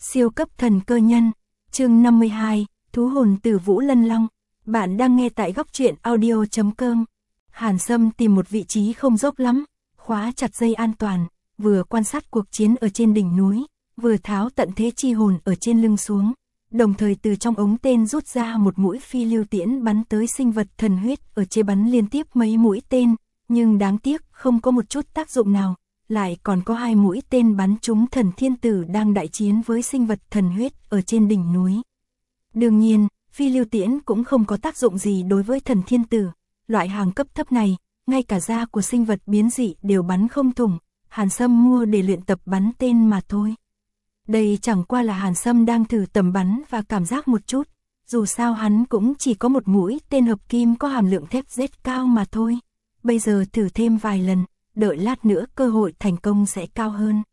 Siêu cấp thần cơ nhân, chương 52, thú hồn tử Vũ Lân Long. Bạn đang nghe tại góc truyện audio.com. Hàn Sâm tìm một vị trí không dốc lắm, khóa chặt dây an toàn, vừa quan sát cuộc chiến ở trên đỉnh núi, vừa tháo tận thế chi hồn ở trên lưng xuống, đồng thời từ trong ống tên rút ra một mũi phi lưu tiễn bắn tới sinh vật thần huyết ở chế bắn liên tiếp mấy mũi tên, nhưng đáng tiếc không có một chút tác dụng nào. Lại còn có 2 mũi tên bắn trúng thần thiên tử đang đại chiến với sinh vật thần huyết ở trên đỉnh núi. Đương nhiên, phi lưu tiễn cũng không có tác dụng gì đối với thần thiên tử, loại hàng cấp thấp này, ngay cả da của sinh vật biến dị đều bắn không thủng, Hàn Sâm mua để luyện tập bắn tên mà thôi. Đây chẳng qua là Hàn Sâm đang thử tầm bắn và cảm giác một chút, dù sao hắn cũng chỉ có một mũi tên hợp kim có hàm lượng thép rất cao mà thôi. Bây giờ thử thêm vài lần, đợi lát nữa cơ hội thành công sẽ cao hơn.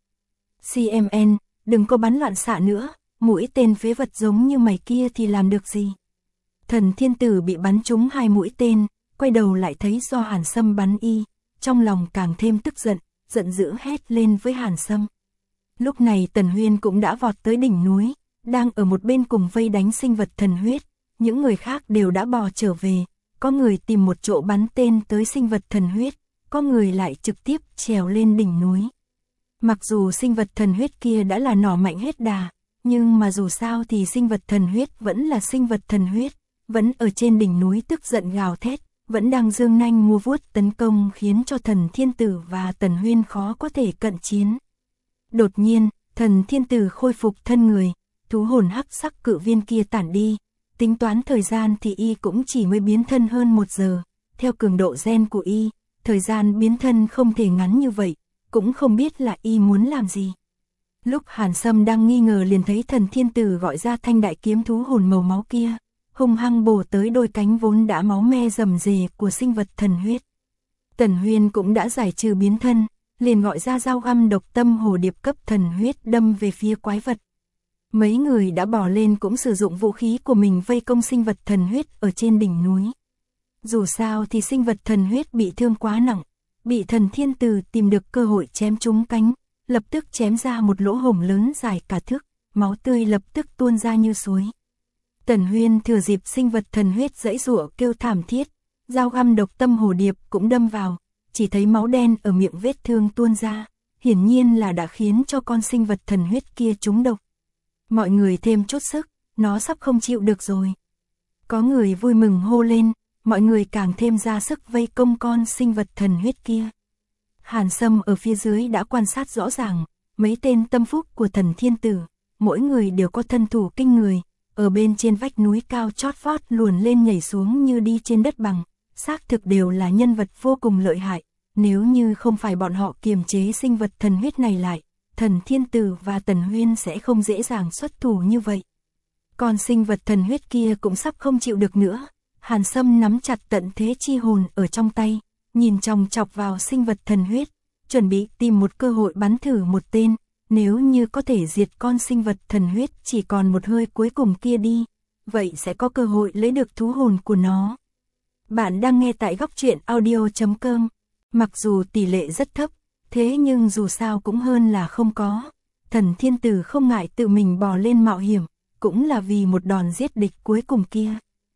CMN, đừng có bắn loạn xạ nữa, mũi tên phế vật giống như mày kia thì làm được gì. Thần thiên tử bị bắn trúng 2 mũi tên, quay đầu lại thấy do Hàn Sâm bắn y, trong lòng càng thêm tức giận, giận dữ hét lên với Hàn Sâm. Lúc này Tần Huyên cũng đã vọt tới đỉnh núi, đang ở một bên cùng vây đánh sinh vật thần huyết, những người khác đều đã bò trở về, có người tìm một chỗ bắn tên tới sinh vật thần huyết, có người lại trực tiếp trèo lên đỉnh núi. Mặc dù sinh vật thần huyết kia đã là nỏ mạnh hết đà, nhưng mà dù sao thì sinh vật thần huyết vẫn là sinh vật thần huyết, vẫn ở trên đỉnh núi tức giận gào thét, vẫn đang giương nanh múa vuốt tấn công khiến cho thần thiên tử và Tần Huyên khó có thể cận chiến. Đột nhiên, thần thiên tử khôi phục thân người, thú hồn hắc sắc cự viên kia tản đi, tính toán thời gian thì y cũng chỉ mới biến thân hơn 1 giờ, theo cường độ gen của y. Thời gian biến thân không thể ngắn như vậy, cũng không biết là y muốn làm gì. Lúc Hàn Sâm đang nghi ngờ liền thấy thần thiên tử gọi ra thanh đại kiếm thú hồn màu máu kia, hung hăng bổ tới đôi cánh vốn đã máu me rầm rề của sinh vật thần huyết. Tần Huyên cũng đã giải trừ biến thân, liền gọi ra dao găm độc tâm hồ điệp cấp thần huyết đâm về phía quái vật. Mấy người đã bỏ lên cũng sử dụng vũ khí của mình vây công sinh vật thần huyết ở trên đỉnh núi. Dù sao thì sinh vật thần huyết bị thương quá nặng, bị thần thiên tử tìm được cơ hội chém trúng cánh, lập tức chém ra một lỗ hổng lớn dài cả thước, máu tươi lập tức tuôn ra như suối. Tần Huyên thừa dịp sinh vật thần huyết giãy giụa kêu thảm thiết, dao găm độc tâm hồ điệp cũng đâm vào, chỉ thấy máu đen ở miệng vết thương tuôn ra, hiển nhiên là đã khiến cho con sinh vật thần huyết kia trúng độc. Mọi người thêm chút sức, nó sắp không chịu được rồi. Có người vui mừng hô lên. Mọi người càng thêm ra sức vây công con sinh vật thần huyết kia. Hàn Sâm ở phía dưới đã quan sát rõ ràng, mấy tên tâm phúc của thần thiên tử, mỗi người đều có thân thủ kinh người, ở bên trên vách núi cao chót vót luồn lên nhảy xuống như đi trên đất bằng, xác thực đều là nhân vật vô cùng lợi hại, nếu như không phải bọn họ kiềm chế sinh vật thần huyết này lại, thần thiên tử và Tần Huyên sẽ không dễ dàng xuất thủ như vậy. Con sinh vật thần huyết kia cũng sắp không chịu được nữa. Hàn Sâm nắm chặt tận thế chi hồn ở trong tay, nhìn chòng chọc vào sinh vật thần huyết, chuẩn bị tìm một cơ hội bắn thử một tên, nếu như có thể diệt con sinh vật thần huyết chỉ còn một hơi cuối cùng kia đi, vậy sẽ có cơ hội lấy được thú hồn của nó. Bạn đang nghe tại góc truyện audio.com, mặc dù tỷ lệ rất thấp, thế nhưng dù sao cũng hơn là không có. Thần thiên tử không ngại tự mình bò lên mạo hiểm, cũng là vì một đòn giết địch cuối cùng kia.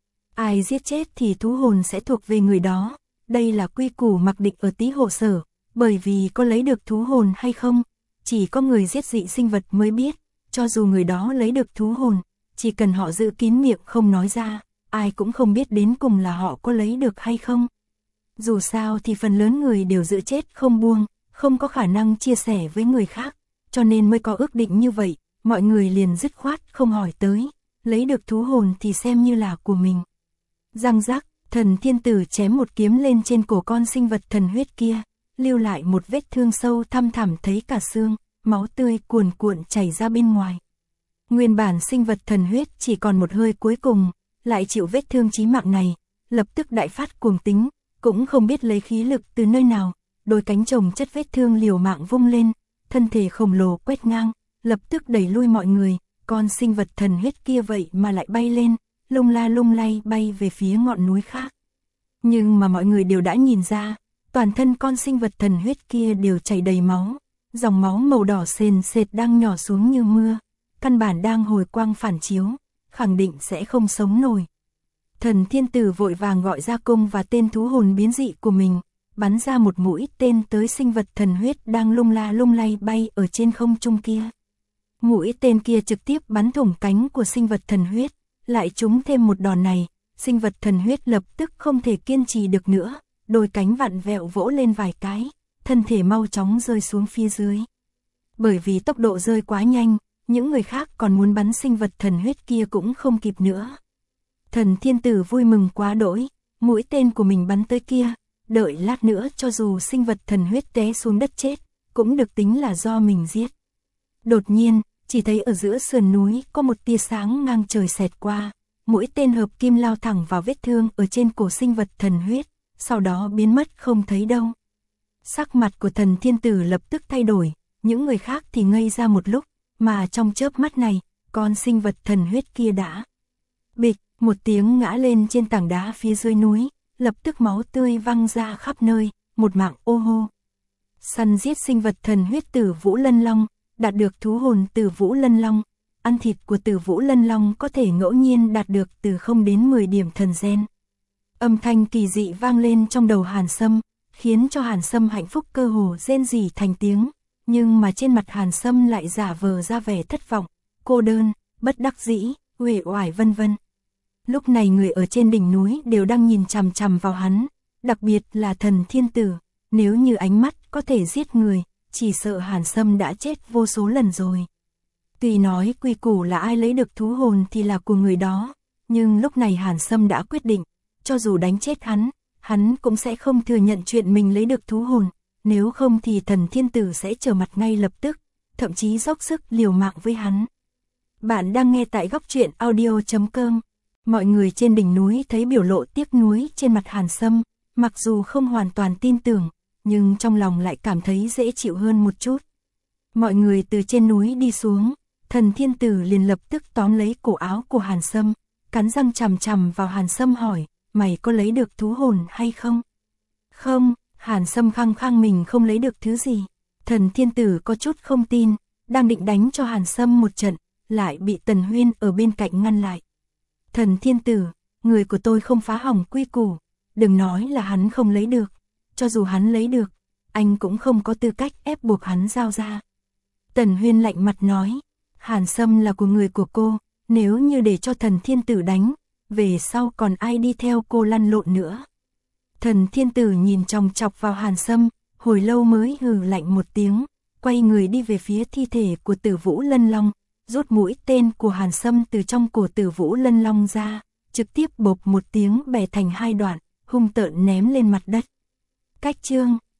Ai giết chết thì thú hồn sẽ thuộc về người đó, đây là quy củ mặc định ở Tý Hộ Sở, bởi vì có lấy được thú hồn hay không, chỉ có người giết dị sinh vật mới biết, cho dù người đó lấy được thú hồn, chỉ cần họ giữ kín miệng không nói ra, ai cũng không biết đến cùng là họ có lấy được hay không. Dù sao thì phần lớn người đều giữ chết không buông, không có khả năng chia sẻ với người khác, cho nên mới có ước định như vậy, mọi người liền dứt khoát không hỏi tới, lấy được thú hồn thì xem như là của mình. Răng rắc, thần thiên tử chém một kiếm lên trên cổ con sinh vật thần huyết kia, lưu lại một vết thương sâu thăm thẳm thấy cả xương, máu tươi cuồn cuộn chảy ra bên ngoài. Nguyên bản sinh vật thần huyết chỉ còn một hơi cuối cùng, lại chịu vết thương chí mạng này, lập tức đại phát cuồng tính, cũng không biết lấy khí lực từ nơi nào, đôi cánh chồng chất vết thương liều mạng vung lên, thân thể khổng lồ quét ngang, lập tức đẩy lui mọi người, con sinh vật thần huyết kia vậy mà lại bay lên, lung la lung lay bay về phía ngọn núi khác. Nhưng mà mọi người đều đã nhìn ra, toàn thân con sinh vật thần huyết kia đều chảy đầy máu, dòng máu màu đỏ sền sệt đang nhỏ xuống như mưa. căn bản đang hồi quang phản chiếu, khẳng định sẽ không sống nổi. Thần thiên tử vội vàng gọi ra cung và tên thú hồn biến dị của mình, bắn ra một mũi tên tới sinh vật thần huyết đang lung la lung lay bay ở trên không trung kia. Mũi tên kia trực tiếp bắn thủng cánh của sinh vật thần huyết, lại trúng thêm một đòn này, sinh vật thần huyết lập tức không thể kiên trì được nữa, đôi cánh vặn vẹo vỗ lên vài cái, thân thể mau chóng rơi xuống phía dưới. Bởi vì tốc độ rơi quá nhanh, những người khác còn muốn bắn sinh vật thần huyết kia cũng không kịp nữa. Thần thiên tử vui mừng quá đỗi, mũi tên của mình bắn tới kia, đợi lát nữa cho dù sinh vật thần huyết té xuống đất chết, cũng được tính là do mình giết. Đột nhiên, chỉ thấy ở giữa sườn núi có một tia sáng ngang trời xẹt qua, mũi tên hợp kim lao thẳng vào vết thương ở trên cổ sinh vật thần huyết, sau đó biến mất không thấy đâu. Sắc mặt của thần thiên tử lập tức thay đổi, những người khác thì ngây ra một lúc, mà trong chớp mắt này, con sinh vật thần huyết kia đã bịch, một tiếng ngã lên trên tảng đá phía dưới núi, lập tức máu tươi văng ra khắp nơi, một mạng ô hô. Săn giết sinh vật thần huyết Tử Vũ Lân Long, đạt được thú hồn Tử Vũ Lân Long, ăn thịt của Tử Vũ Lân Long có thể ngẫu nhiên đạt được từ 0 đến 10 điểm thần gen. Âm thanh kỳ dị vang lên trong đầu Hàn Sâm, khiến cho Hàn Sâm hạnh phúc cơ hồ rên rỉ thành tiếng, nhưng mà trên mặt Hàn Sâm lại giả vờ ra vẻ thất vọng, cô đơn, bất đắc dĩ, uể oải vân vân. Lúc này người ở trên đỉnh núi đều đang nhìn chằm chằm vào hắn, đặc biệt là thần thiên tử, nếu như ánh mắt có thể giết người, chỉ sợ Hàn Sâm đã chết vô số lần rồi. Tuy nói quy củ là ai lấy được thú hồn thì là của người đó, nhưng lúc này Hàn Sâm đã quyết định, cho dù đánh chết hắn cũng sẽ không thừa nhận chuyện mình lấy được thú hồn, nếu không thì thần thiên tử sẽ trở mặt ngay lập tức, thậm chí dốc sức liều mạng với hắn. Bạn đang nghe tại góc truyện audio.com. Mọi người trên đỉnh núi thấy biểu lộ tiếc nuối trên mặt Hàn Sâm, mặc dù không hoàn toàn tin tưởng, nhưng trong lòng lại cảm thấy dễ chịu hơn một chút. Mọi người từ trên núi đi xuống, thần thiên tử liền lập tức tóm lấy cổ áo của Hàn Sâm, cắn răng chằm chằm vào Hàn Sâm hỏi, mày có lấy được thú hồn hay không? Không, Hàn Sâm khăng khăng mình không lấy được thứ gì. Thần thiên tử có chút không tin, đang định đánh cho Hàn Sâm một trận, lại bị Tần Huyên ở bên cạnh ngăn lại. Thần thiên tử, người của tôi không phá hỏng quy củ, đừng nói là hắn không lấy được, cho dù hắn lấy được, anh cũng không có tư cách ép buộc hắn giao ra. Tần Huyên lạnh mặt nói, Hàn Sâm là của người của cô, nếu như để cho thần thiên tử đánh, về sau còn ai đi theo cô lăn lộn nữa. Thần thiên tử nhìn chòng chọc vào Hàn Sâm, hồi lâu mới hừ lạnh một tiếng, quay người đi về phía thi thể của Tử Vũ Lân Long, rút mũi tên của Hàn Sâm từ trong cổ Tử Vũ Lân Long ra, trực tiếp bộp một tiếng bẻ thành hai đoạn, hung tợn ném lên mặt đất. Cách chương